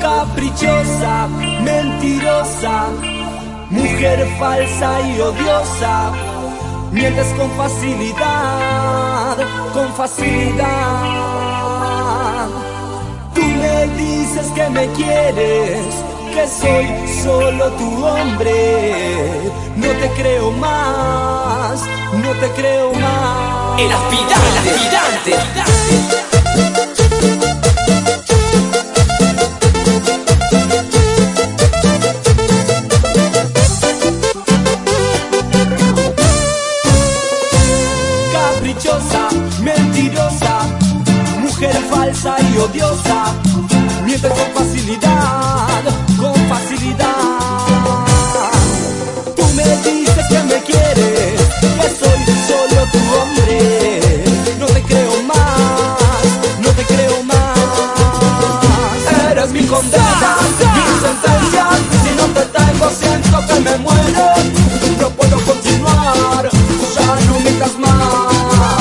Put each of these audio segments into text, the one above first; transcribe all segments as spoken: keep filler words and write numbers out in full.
caprichosa, mentirosa, mujer falsa y odiosa. Mientes con facilidad, con facilidad. Tú me dices que me quieres, que soy solo tu hombre. No te creo más, no te creo más. El aspirante, el aspirante. Mentirosa, mujer falsa y odiosa. Mientes con facilidad, con facilidad. Tú me dices que me quieres, que soy solo tu hombre. No te creo más, no te creo más. Eres mi condena, mi sentencia. Si no te tengo siento que me muero. No puedo continuar, ya no mientas más.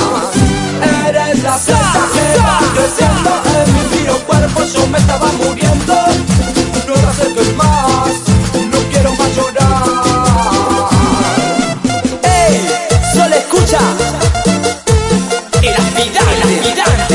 La secta que va creciendo en mi frío cuerpo, yo me estaba muriendo. No te acerques más, no quiero más llorar. ¡Ey! Solo escucha el aspirante, el aspirante.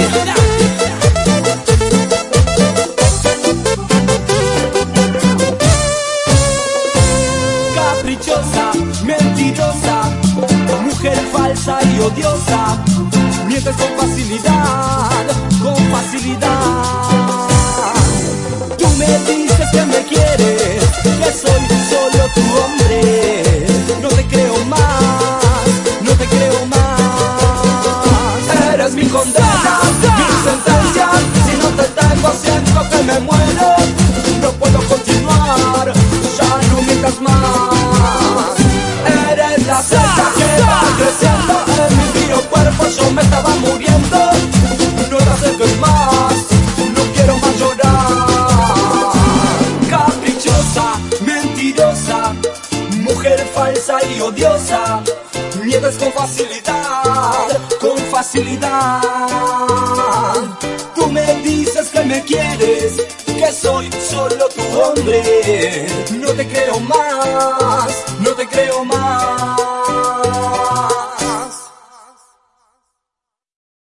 Caprichosa, mentirosa, mujer falsa y odiosa. Mientes con facilidad, con facilidad. Tú me dices que me quieres, que soy solo tu hombre. No te creo más, no te creo más. Eres mi condena, mi sentencia. Si no te tengo siento que me muero. No puedo continuar, ya no mientas más. Eres la secta que va creciendo en mi frío cuerpo, yo me estaba muriendo. No te acerques más, no quiero más llorar. Caprichosa, mentirosa, mujer falsa y odiosa. Mientes con facilidad, con facilidad. Tú me dices que me quieres, que soy solo tu hombre. No te creo más, no te creo más.